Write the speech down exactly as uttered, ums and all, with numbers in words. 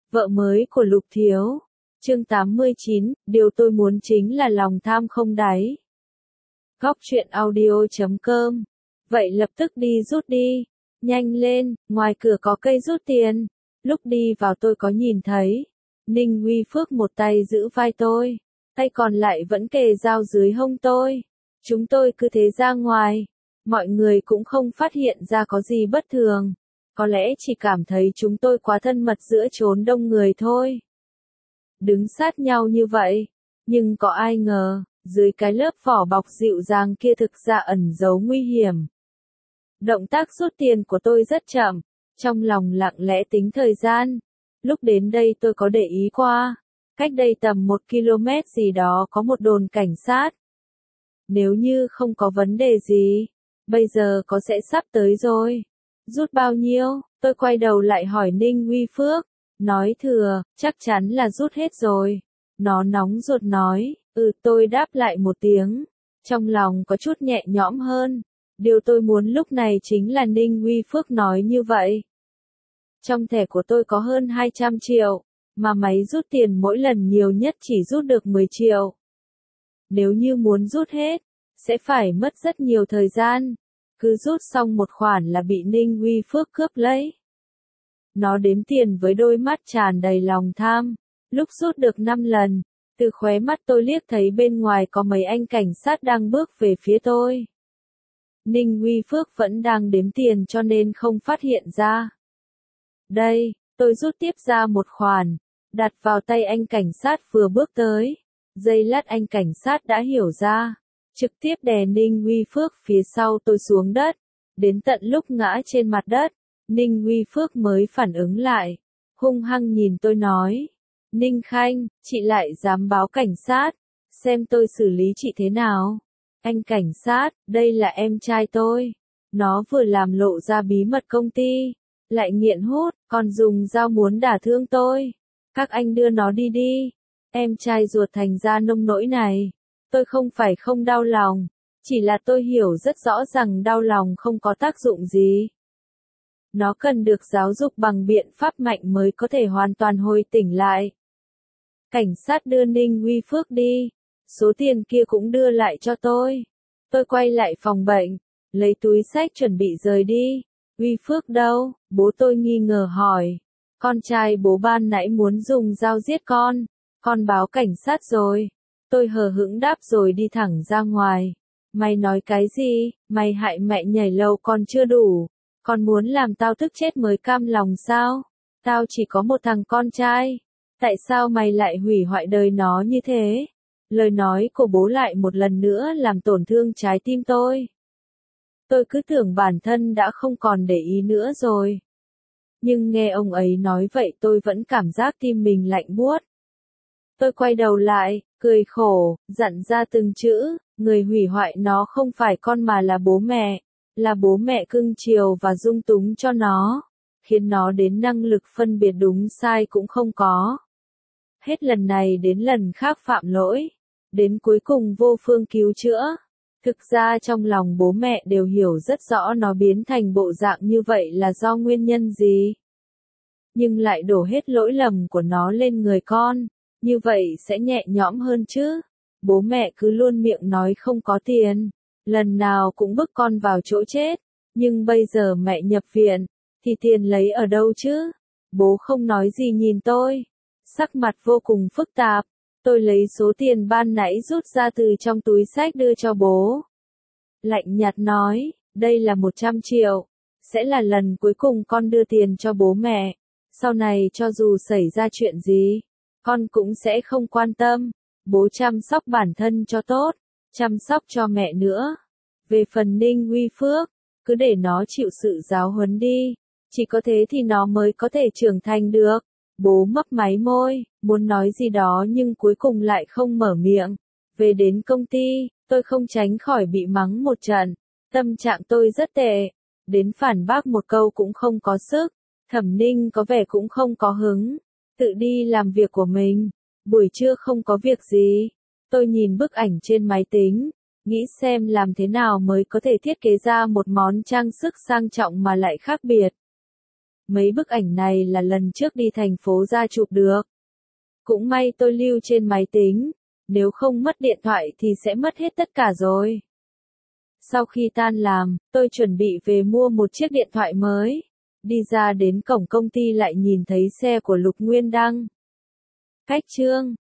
Vợ mới của Lục Thiếu. Chương tám mươi chín, điều tôi muốn chính là lòng tham không đáy. Góc truyện audio chấm com. Vậy lập tức đi rút đi. Nhanh lên, ngoài cửa có cây rút tiền. Lúc đi vào tôi có nhìn thấy. Ninh Uy Phước một tay giữ vai tôi. Tay còn lại vẫn kề dao dưới hông tôi. Chúng tôi cứ thế ra ngoài. Mọi người cũng không phát hiện ra có gì bất thường. Có lẽ chỉ cảm thấy chúng tôi quá thân mật giữa chốn đông người thôi. Đứng sát nhau như vậy. Nhưng có ai ngờ, dưới cái lớp vỏ bọc dịu dàng kia thực ra ẩn giấu nguy hiểm. Động tác rút tiền của tôi rất chậm. Trong lòng lặng lẽ tính thời gian. Lúc đến đây tôi có để ý qua. Cách đây tầm một ki lô mét gì đó có một đồn cảnh sát. Nếu như không có vấn đề gì, bây giờ có sẽ sắp tới rồi. Rút bao nhiêu? Tôi quay đầu lại hỏi Ninh Uy Phước. Nói thừa, chắc chắn là rút hết rồi. Nó nóng ruột nói, ừ tôi đáp lại một tiếng. Trong lòng có chút nhẹ nhõm hơn. Điều tôi muốn lúc này chính là Ninh Uy Phước nói như vậy. Trong thẻ của tôi có hơn hai trăm triệu, mà máy rút tiền mỗi lần nhiều nhất chỉ rút được mười triệu. Nếu như muốn rút hết, sẽ phải mất rất nhiều thời gian. Cứ rút xong một khoản là bị Ninh Uy Phước cướp lấy. Nó đếm tiền với đôi mắt tràn đầy lòng tham. Lúc rút được năm lần, từ khóe mắt tôi liếc thấy bên ngoài có mấy anh cảnh sát đang bước về phía tôi. Ninh Uy Phước vẫn đang đếm tiền cho nên không phát hiện ra. Đây, tôi rút tiếp ra một khoản, đặt vào tay anh cảnh sát vừa bước tới. Giây lát anh cảnh sát đã hiểu ra, trực tiếp đè Ninh Uy Phước phía sau tôi xuống đất. Đến tận lúc ngã trên mặt đất, Ninh Uy Phước mới phản ứng lại, hung hăng nhìn tôi nói. Ninh Khanh, chị lại dám báo cảnh sát, xem tôi xử lý chị thế nào. Anh cảnh sát, đây là em trai tôi. Nó vừa làm lộ ra bí mật công ty, lại nghiện hút, còn dùng dao muốn đả thương tôi. Các anh đưa nó đi đi. Em trai ruột thành ra nông nỗi này. Tôi không phải không đau lòng, chỉ là tôi hiểu rất rõ rằng đau lòng không có tác dụng gì. Nó cần được giáo dục bằng biện pháp mạnh mới có thể hoàn toàn hồi tỉnh lại. Cảnh sát đưa Ninh Uy Phước đi. Số tiền kia cũng đưa lại cho tôi. Tôi quay lại phòng bệnh, lấy túi xách chuẩn bị rời đi. Uy Phước đâu? Bố tôi nghi ngờ hỏi. Con trai bố ban nãy muốn dùng dao giết con. Con báo cảnh sát rồi. Tôi hờ hững đáp rồi đi thẳng ra ngoài. Mày nói cái gì? Mày hại mẹ nhảy lầu còn chưa đủ. Con muốn làm tao tức chết mới cam lòng sao? Tao chỉ có một thằng con trai. Tại sao mày lại hủy hoại đời nó như thế? Lời nói của bố lại một lần nữa làm tổn thương trái tim tôi. Tôi cứ tưởng bản thân đã không còn để ý nữa rồi. Nhưng nghe ông ấy nói vậy tôi vẫn cảm giác tim mình lạnh buốt. Tôi quay đầu lại, cười khổ, dặn ra từng chữ, người hủy hoại nó không phải con mà là bố mẹ, là bố mẹ cưng chiều và dung túng cho nó, khiến nó đến năng lực phân biệt đúng sai cũng không có. Hết lần này đến lần khác phạm lỗi, đến cuối cùng vô phương cứu chữa. Thực ra trong lòng bố mẹ đều hiểu rất rõ nó biến thành bộ dạng như vậy là do nguyên nhân gì. Nhưng lại đổ hết lỗi lầm của nó lên người con, như vậy sẽ nhẹ nhõm hơn chứ. Bố mẹ cứ luôn miệng nói không có tiền, lần nào cũng bức con vào chỗ chết, nhưng bây giờ mẹ nhập viện, thì tiền lấy ở đâu chứ? Bố không nói gì nhìn tôi, sắc mặt vô cùng phức tạp. Tôi lấy số tiền ban nãy rút ra từ trong túi xách đưa cho bố. Lạnh nhạt nói, đây là một trăm triệu, sẽ là lần cuối cùng con đưa tiền cho bố mẹ. Sau này cho dù xảy ra chuyện gì, con cũng sẽ không quan tâm. Bố chăm sóc bản thân cho tốt, chăm sóc cho mẹ nữa. Về phần Ninh Uy Phước, cứ để nó chịu sự giáo huấn đi. Chỉ có thế thì nó mới có thể trưởng thành được. Bố mấp máy môi, muốn nói gì đó nhưng cuối cùng lại không mở miệng. Về đến công ty, tôi không tránh khỏi bị mắng một trận. Tâm trạng tôi rất tệ. Đến phản bác một câu cũng không có sức. Thẩm Ninh có vẻ cũng không có hứng. Tự đi làm việc của mình. Buổi trưa không có việc gì. Tôi nhìn bức ảnh trên máy tính. Nghĩ xem làm thế nào mới có thể thiết kế ra một món trang sức sang trọng mà lại khác biệt. Mấy bức ảnh này là lần trước đi thành phố ra chụp được. Cũng may tôi lưu trên máy tính, nếu không mất điện thoại thì sẽ mất hết tất cả rồi. Sau khi tan làm, tôi chuẩn bị về mua một chiếc điện thoại mới. Đi ra đến cổng công ty lại nhìn thấy xe của Lục Nguyên Đăng. Cách Trương,